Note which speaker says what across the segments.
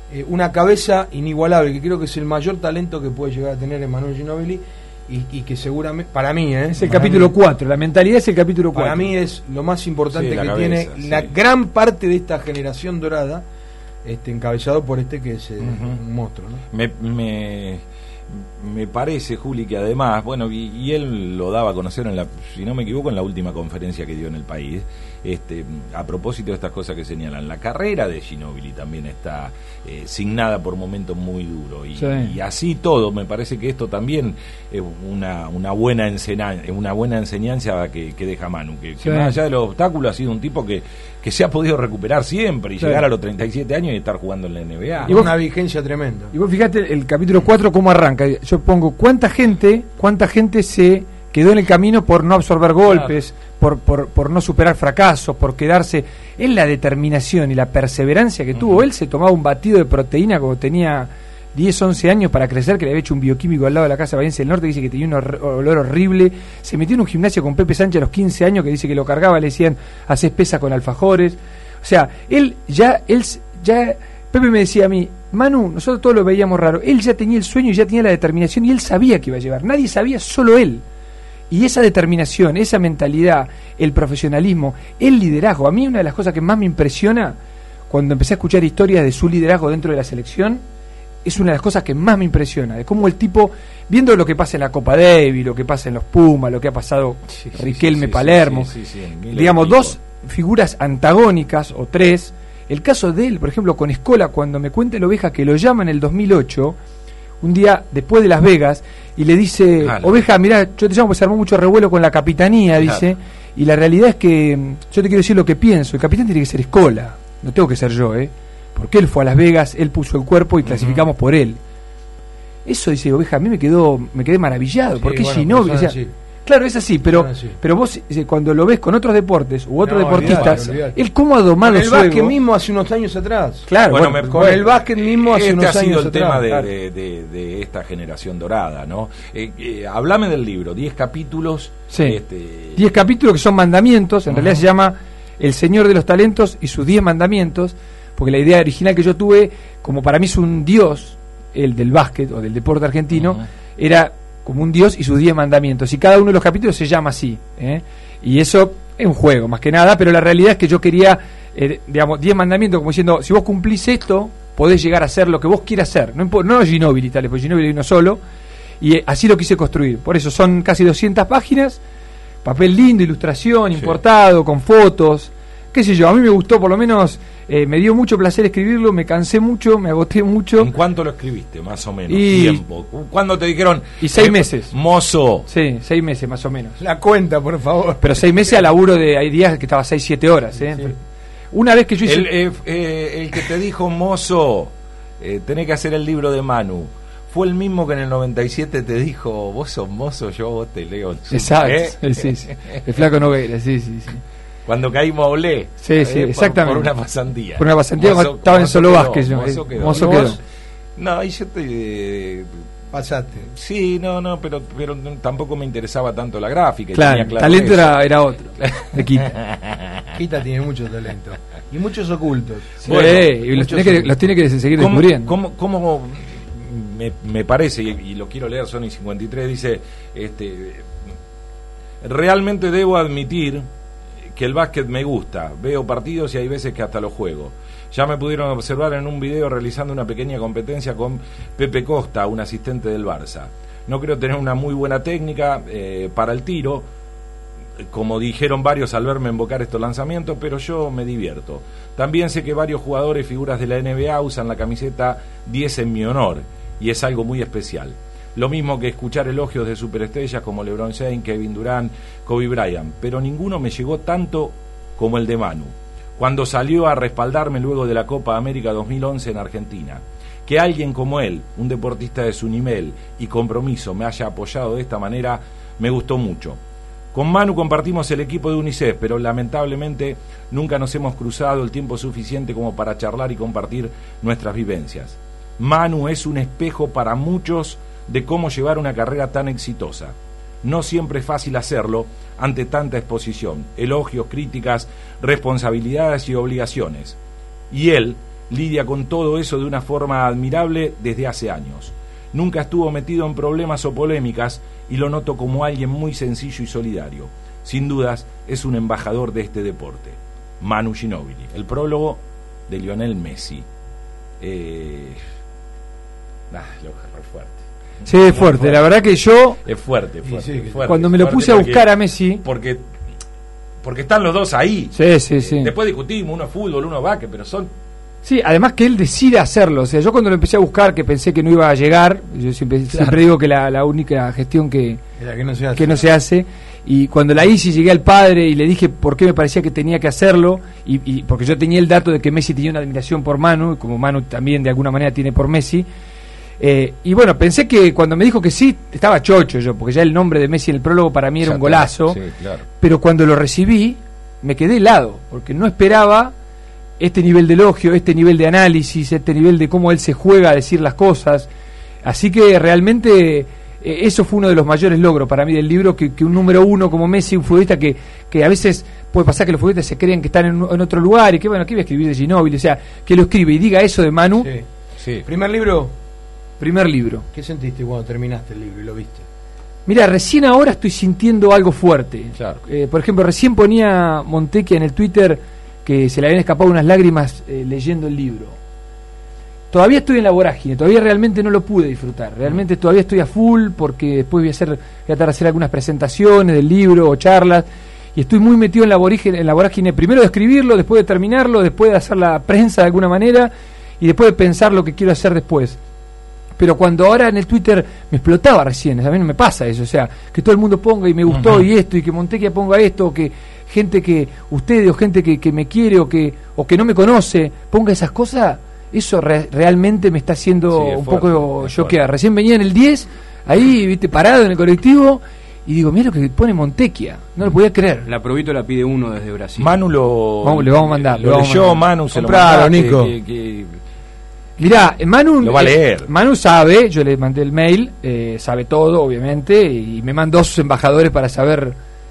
Speaker 1: una cabeza inigualable, que creo que es el mayor talento que puede llegar a tener Emmanuel Ginóbili, y que seguramente, para mí,
Speaker 2: es el capítulo 4, la mentalidad es el capítulo 4.
Speaker 1: Para mí es lo más importante que
Speaker 3: cabeza,
Speaker 1: tiene la gran parte de esta generación dorada, encabezado por que es un monstruo, ¿no?
Speaker 3: Me parece, Juli, que además, bueno, y él lo daba a conocer si no me equivoco, en la última conferencia que dio en El País, a propósito de estas cosas que señalan, la carrera de Ginóbili también está signada por momentos muy duros, y así todo, me parece que esto también es una buena enseñanza que deja Manu, que más allá de los obstáculos ha sido un tipo que se ha podido recuperar siempre y llegar a los 37 años y estar jugando en la NBA.
Speaker 1: Y una vigencia tremenda.
Speaker 2: Y vos fíjate el capítulo 4 cómo arranca. Yo pongo cuánta gente se quedó en el camino por no absorber golpes, por no superar fracasos, por quedarse. Es la determinación y la perseverancia que tuvo. Él se tomaba un batido de proteína cuando tenía 10, 11 años para crecer, que le había hecho un bioquímico al lado de la casa de Valencia del Norte, que dice que tenía un olor horrible. Se metió en un gimnasio con Pepe Sánchez a los 15 años, que dice que lo cargaba, le decían, haces pesa con alfajores. O sea, él ya Pepe me decía a mí, Manu, nosotros todos lo veíamos raro, él ya tenía el sueño y ya tenía la determinación, y él sabía que iba a llevar, nadie sabía, solo él. Y esa determinación, esa mentalidad, el profesionalismo, el liderazgo, a mí una de las cosas que más me impresiona cuando empecé a escuchar historias de su liderazgo dentro de la selección, es una de las cosas que más me impresiona, de cómo el tipo, viendo lo que pasa en la Copa Davis, lo que pasa en los Pumas, lo que ha pasado Riquelme, Palermo, digamos, dos figuras antagónicas o tres. El caso de él, por ejemplo, con Escola, cuando me cuenta el Oveja que lo llama en el 2008, un día después de Las Vegas, y le dice, Oveja, mirá, yo te llamo porque se armó mucho revuelo con la capitanía, dice, y la realidad es que yo te quiero decir lo que pienso, el capitán tiene que ser Escola, no tengo que ser yo, porque él fue a Las Vegas, él puso el cuerpo y clasificamos por él. Eso, dice Oveja, a mí me quedé maravillado, porque Ginóbili, o sea, claro, es así, pero vos cuando lo ves con otros deportes u otros deportistas, olvidate. Él cómo ha domado
Speaker 1: el básquet mismo hace unos años atrás.
Speaker 2: Claro,
Speaker 1: con el básquet mismo hace unos años
Speaker 3: atrás. Este ha sido
Speaker 1: el
Speaker 3: tema de esta generación dorada, ¿no? Hablame del libro, 10 capítulos.
Speaker 2: Sí, 10 capítulos que son mandamientos, en realidad se llama El Señor de los Talentos y sus 10 mandamientos, porque la idea original que yo tuve, como para mí es un dios, el del básquet o del deporte argentino, era como un dios y sus 10 mandamientos, y cada uno de los capítulos se llama así, y eso es un juego más que nada, pero la realidad es que yo quería, 10 mandamientos como diciendo, si vos cumplís esto, podés llegar a hacer lo que vos quieras hacer, no Ginóbili, tal, porque Ginóbili hay uno solo, y así lo quise construir. Por eso son casi 200 páginas, papel lindo, ilustración, importado, con fotos, qué sé yo, a mí me gustó, por lo menos me dio mucho placer escribirlo, me cansé mucho, me agoté mucho.
Speaker 3: ¿En cuánto lo escribiste, más o menos? Tiempo. ¿Cuándo te dijeron?
Speaker 2: Y 6 meses.
Speaker 3: Mozo.
Speaker 2: Sí, 6 meses más o menos.
Speaker 1: La cuenta, por favor.
Speaker 2: Pero 6 meses a laburo hay días que estaba 6, 7 horas. Sí. Una vez que yo hice...
Speaker 3: El que te dijo, mozo, tenés que hacer el libro de Manu, fue el mismo que en el 97 te dijo, vos sos mozo, yo vos te leo.
Speaker 2: Exacto, sí. El flaco Nogueira, sí.
Speaker 3: Cuando caímos a Olé.
Speaker 2: Sí, exactamente.
Speaker 3: Por una pasantía.
Speaker 2: Por una pasantía, estaba en Solo Vázquez. Mozo quedó.
Speaker 3: No, y yo te...
Speaker 1: Pasaste.
Speaker 3: Sí, no, pero tampoco me interesaba tanto la gráfica.
Speaker 2: Claro, el talento era otro. De Quita.
Speaker 1: Quita tiene mucho talento. Y muchos ocultos.
Speaker 2: Sí, bueno, y los tiene que seguir descubriendo.
Speaker 3: ¿Cómo me parece, y lo quiero leer, Sony 53, dice, realmente debo admitir que el básquet me gusta, veo partidos y hay veces que hasta los juego. Ya me pudieron observar en un video realizando una pequeña competencia con Pepe Costa, un asistente del Barça. No creo tener una muy buena técnica para el tiro, como dijeron varios al verme invocar estos lanzamientos, pero yo me divierto. También sé que varios jugadores, figuras de la NBA, usan la camiseta 10 en mi honor, y es algo muy especial. Lo mismo que escuchar elogios de superestrellas como LeBron James, Kevin Durant, Kobe Bryant, pero ninguno me llegó tanto como el de Manu, cuando salió a respaldarme luego de la Copa América 2011 en Argentina. Que alguien como él, un deportista de su nivel y compromiso, me haya apoyado de esta manera, me gustó mucho. Con Manu compartimos el equipo de UNICEF, pero lamentablemente nunca nos hemos cruzado el tiempo suficiente como para charlar y compartir nuestras vivencias. Manu es un espejo para muchos de cómo llevar una carrera tan exitosa. No siempre es fácil hacerlo ante tanta exposición, elogios, críticas, responsabilidades y obligaciones. Y él lidia con todo eso de una forma admirable desde hace años. Nunca estuvo metido en problemas o polémicas y lo noto como alguien muy sencillo y solidario. Sin dudas, es un embajador de este deporte. Manu Ginóbili, el prólogo de Lionel Messi. Es fuerte.
Speaker 2: Sí, es fuerte. La verdad que yo...
Speaker 3: Es fuerte.
Speaker 1: Sí,
Speaker 3: fuerte,
Speaker 2: cuando me lo puse a buscar a Messi...
Speaker 3: Porque están los dos ahí.
Speaker 2: Sí.
Speaker 3: Después discutimos, uno es fútbol, uno básquet, pero son...
Speaker 2: Sí, además que él decide hacerlo. O sea, yo cuando lo empecé a buscar, que pensé que no iba a llegar, yo siempre digo que la única gestión que no se hace, y cuando la hice llegué al padre y le dije por qué me parecía que tenía que hacerlo, y porque yo tenía el dato de que Messi tenía una admiración por Manu, y como Manu también de alguna manera tiene por Messi, y bueno, pensé que cuando me dijo que sí, estaba chocho yo, porque ya el nombre de Messi en el prólogo para mí era un golazo,
Speaker 3: sí, claro.
Speaker 2: Pero cuando lo recibí, me quedé helado, porque no esperaba este nivel de elogio, este nivel de análisis, este nivel de cómo él se juega a decir las cosas. Así que realmente eso fue uno de los mayores logros para mí del libro, que un número uno como Messi, un futbolista que a veces puede pasar que los futbolistas se creen que están en otro lugar y que bueno, aquí voy a escribir de Ginóbili, o sea, que lo escribe y diga eso de Manu.
Speaker 1: Sí. ¿Primer libro?
Speaker 2: Primer libro.
Speaker 1: ¿Qué sentiste cuando terminaste el libro y lo viste?
Speaker 2: Mira, recién ahora estoy sintiendo algo fuerte.
Speaker 3: Claro.
Speaker 2: Por ejemplo, recién ponía Montecchia en el Twitter que se le habían escapado unas lágrimas leyendo el libro. Todavía estoy en la vorágine, todavía realmente no lo pude disfrutar. Realmente todavía estoy a full porque después voy a tratar de hacer algunas presentaciones del libro o charlas y estoy muy metido en la vorágine, primero de escribirlo, después de terminarlo, después de hacer la prensa de alguna manera y después de pensar lo que quiero hacer después. Pero cuando ahora en el Twitter me explotaba recién, a mí no me pasa eso, o sea, que todo el mundo ponga y me gustó y esto, y que Montecchia ponga esto, o que gente que, ustedes o gente que me quiere o que no me conoce, ponga esas cosas, eso realmente me está haciendo un poco choquear. Recién venía en el 10, ahí, viste, parado en el colectivo, y digo, mira lo que pone Montecchia, no lo podía creer.
Speaker 4: La probito la pide uno desde Brasil.
Speaker 3: Manu
Speaker 2: le vamos a mandar.
Speaker 3: Lo leyó, Manu, se lo
Speaker 1: mandaste,
Speaker 3: Nico.
Speaker 2: Mirá, Manu
Speaker 3: lo va a leer.
Speaker 2: Manu sabe, yo le mandé el mail, sabe todo, obviamente, y me mandó sus embajadores para saber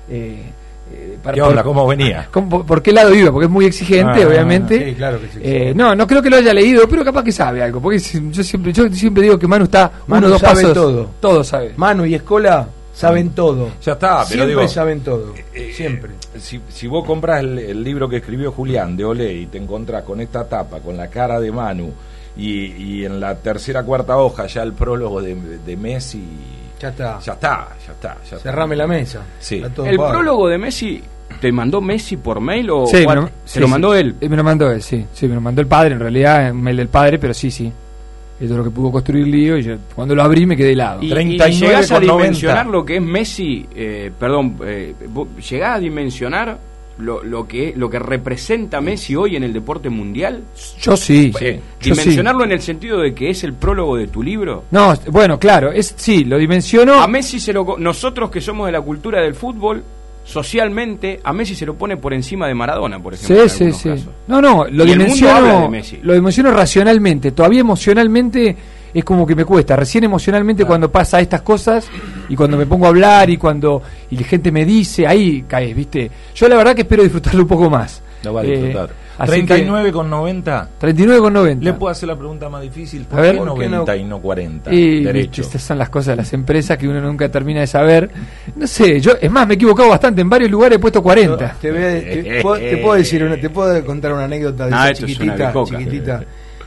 Speaker 3: ¿qué onda? ¿Cómo venía?
Speaker 2: ¿Por qué lado iba? Porque es muy exigente, obviamente.
Speaker 1: Sí, claro que sí.
Speaker 2: No creo que lo haya leído, pero capaz que sabe algo, porque yo siempre digo que Manu está
Speaker 1: Manu
Speaker 2: uno o dos
Speaker 1: sabe
Speaker 2: pasos. Todo sabe.
Speaker 1: Manu y Escola saben todo.
Speaker 3: Ya está, pero
Speaker 1: siempre
Speaker 3: digo,
Speaker 1: saben todo. Siempre.
Speaker 3: Si vos compras el libro que escribió Julián de Olé y te encontrás con esta tapa, con la cara de Manu, y en la tercera cuarta hoja ya el prólogo de Messi,
Speaker 1: Ya está.
Speaker 3: Ya está.
Speaker 1: Cerrame la mesa.
Speaker 3: Sí.
Speaker 4: El prólogo de Messi, ¿te mandó Messi por mail o
Speaker 2: sí,
Speaker 4: se lo mandó él?
Speaker 2: Me lo mandó él, sí, me lo mandó el padre, en realidad, un mail del padre, pero sí. Eso es lo que pudo construir lío, y yo cuando lo abrí me quedé helado.
Speaker 4: Y llegás a dimensionar lo que es Messi, llegás a dimensionar lo que representa Messi hoy en el deporte mundial.
Speaker 2: Yo sí.
Speaker 4: Dimensionarlo en el sentido de que es el prólogo de tu libro.
Speaker 2: No, bueno, claro, lo dimensiono.
Speaker 4: A Messi nosotros que somos de la cultura del fútbol, socialmente a Messi se lo pone por encima de Maradona, por ejemplo. Sí. Casos.
Speaker 2: No, lo dimensiono racionalmente. Todavía emocionalmente es como que me cuesta. Recién emocionalmente cuando pasa estas cosas y cuando me pongo a hablar y la gente me dice, ahí caes, ¿viste? Yo la verdad que espero disfrutarlo un poco más.
Speaker 3: Lo va a disfrutar. 39,90.
Speaker 2: 39,90.
Speaker 3: Le puedo hacer la pregunta más difícil. ¿Por qué 90 y no 40?
Speaker 2: Derecho. Estas son las cosas de las empresas que uno nunca termina de saber. No sé, es más, me he equivocado bastante. En varios lugares he puesto 40.
Speaker 1: Te puedo decir, te puedo contar una anécdota de chiquitita.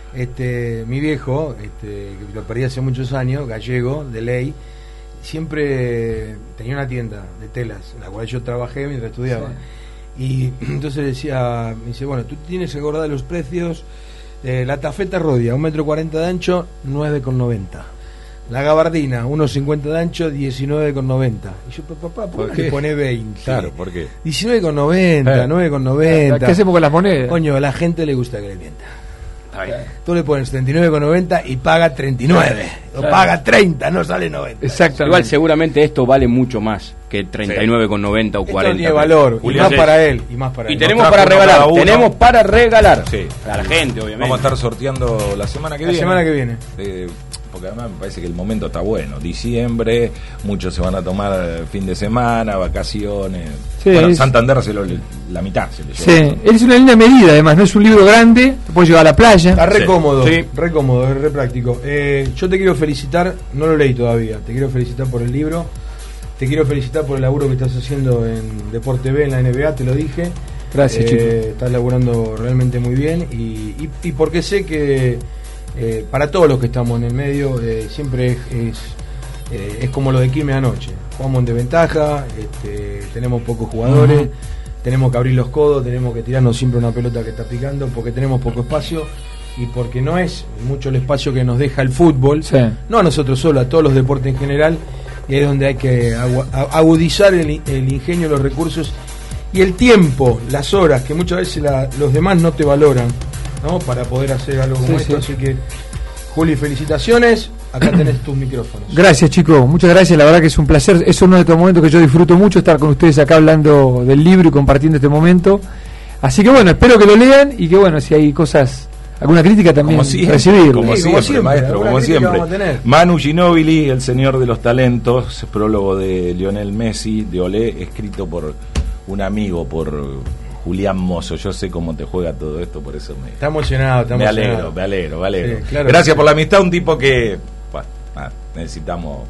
Speaker 1: Mi viejo, que lo perdí hace muchos años, gallego, de ley, siempre tenía una tienda de telas, en la cual yo trabajé mientras estudiaba. Y entonces me dice, bueno, tú tienes que acordar los precios. La tafeta Rodia, 1,40 m de ancho, 9,90. La gabardina, 1,50 de ancho, 19,90. Y yo, papá, ¿por qué le pone 20?
Speaker 3: Claro, ¿por qué?
Speaker 1: 19,90, 9,90.
Speaker 2: ¿Qué hacemos con las monedas?
Speaker 1: Coño, a la gente le gusta que le mienta. Tú le pones 39,90 y paga 39. O paga 30, no sale 90.
Speaker 4: Exactamente. Igual seguramente esto vale mucho más que 39,90 o 40.
Speaker 1: Tiene valor, y más para él.
Speaker 4: Y tenemos para regalar, tenemos para regalar.
Speaker 3: Sí.
Speaker 4: A la gente, obviamente.
Speaker 3: Vamos a estar sorteando la semana que viene.
Speaker 1: La semana que viene.
Speaker 3: Porque además me parece que el momento está bueno. Diciembre, muchos se van a tomar fin de semana, vacaciones.
Speaker 2: Sí,
Speaker 3: bueno, Santander la mitad se le lleva.
Speaker 2: Sí, es una linda medida, además, no es un libro grande, te puedes llevar a la playa.
Speaker 1: Está re cómodo,
Speaker 4: sí.
Speaker 1: Re cómodo, re práctico. Yo te quiero felicitar, no lo leí todavía, te quiero felicitar por el libro, te quiero felicitar por el laburo que estás haciendo en Deporte B, en la NBA, te lo dije.
Speaker 2: Gracias, chico.
Speaker 1: Estás laburando realmente muy bien y porque sé que para todos los que estamos en el medio siempre es como lo de Quilmes anoche. Jugamos en desventaja, tenemos pocos jugadores, tenemos que abrir los codos, tenemos que tirarnos siempre una pelota que está picando porque tenemos poco espacio y porque no es mucho el espacio que nos deja el fútbol,
Speaker 2: sí.
Speaker 1: No a nosotros solo, a todos los deportes en general, y ahí es donde hay que agudizar el ingenio, los recursos y el tiempo, las horas que muchas veces los demás no te valoran, ¿no? Para poder hacer algo como esto, así que Juli, felicitaciones, acá tenés tus micrófonos.
Speaker 2: Gracias, chicos, muchas gracias, la verdad que es un placer, es uno de estos momentos que yo disfruto mucho, estar con ustedes acá hablando del libro y compartiendo este momento, así que bueno, espero que lo lean y que bueno, si hay cosas, alguna crítica también recibir.
Speaker 3: Como siempre, maestro, como siempre. Manu Ginóbili, el señor de los talentos, prólogo de Lionel Messi, de Olé, escrito por un amigo, por Julián Mozo. Yo sé cómo te juega todo esto, por eso
Speaker 1: está emocionado.
Speaker 3: Me alegro. Sí,
Speaker 1: claro.
Speaker 3: Gracias por la amistad, un tipo que necesitamos,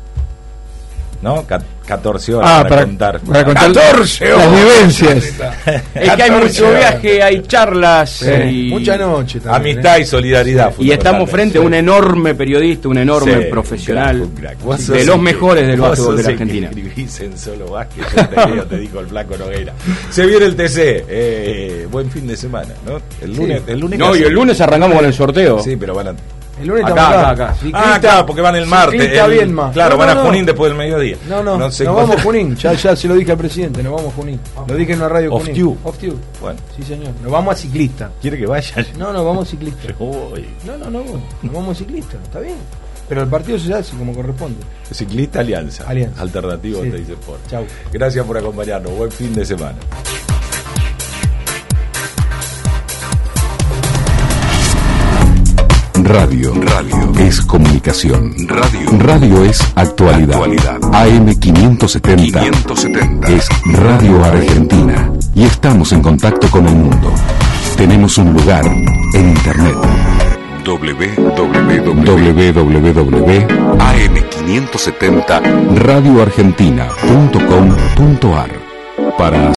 Speaker 3: ¿no? 14 horas para contar.
Speaker 2: Para contar
Speaker 3: 14 horas.
Speaker 2: Las vivencias.
Speaker 4: Es que hay mucho viaje, hay charlas. Y
Speaker 1: mucha noche también.
Speaker 3: Amistad y solidaridad.
Speaker 4: Y estamos frente a un enorme periodista, un enorme profesional.
Speaker 3: Un crack.
Speaker 4: De los mejores del básquetbol de la Argentina.
Speaker 3: Escribís en Solo Básquet, yo te digo el flaco Nogueira. Se viene el TC. Buen fin de semana, ¿no? El lunes.
Speaker 4: No, y el lunes arrancamos con el sorteo.
Speaker 3: Sí, pero van a.
Speaker 1: El lunes
Speaker 4: acá.
Speaker 3: Claro, porque van el martes. Claro, van a Junín después del mediodía.
Speaker 1: No, nos vamos a Junín. Ya se lo dije al presidente, nos vamos a Junín. Lo dije en una radio Junín. Off Tube.
Speaker 3: Bueno.
Speaker 1: Sí, señor. Nos vamos a ciclista.
Speaker 3: ¿Quiere que vaya?
Speaker 1: No, vamos a ciclista. No. Nos vamos a ciclista, está bien. Pero el partido se hace como corresponde.
Speaker 3: Ciclista Alianza. Alternativo te dice Sport.
Speaker 1: Chau.
Speaker 3: Gracias por acompañarnos. Buen fin de semana.
Speaker 5: Radio es comunicación. Radio es actualidad. AM570 es Radio Argentina y estamos en contacto con el mundo. Tenemos un lugar en internet. www.am570radioargentina.com.ar para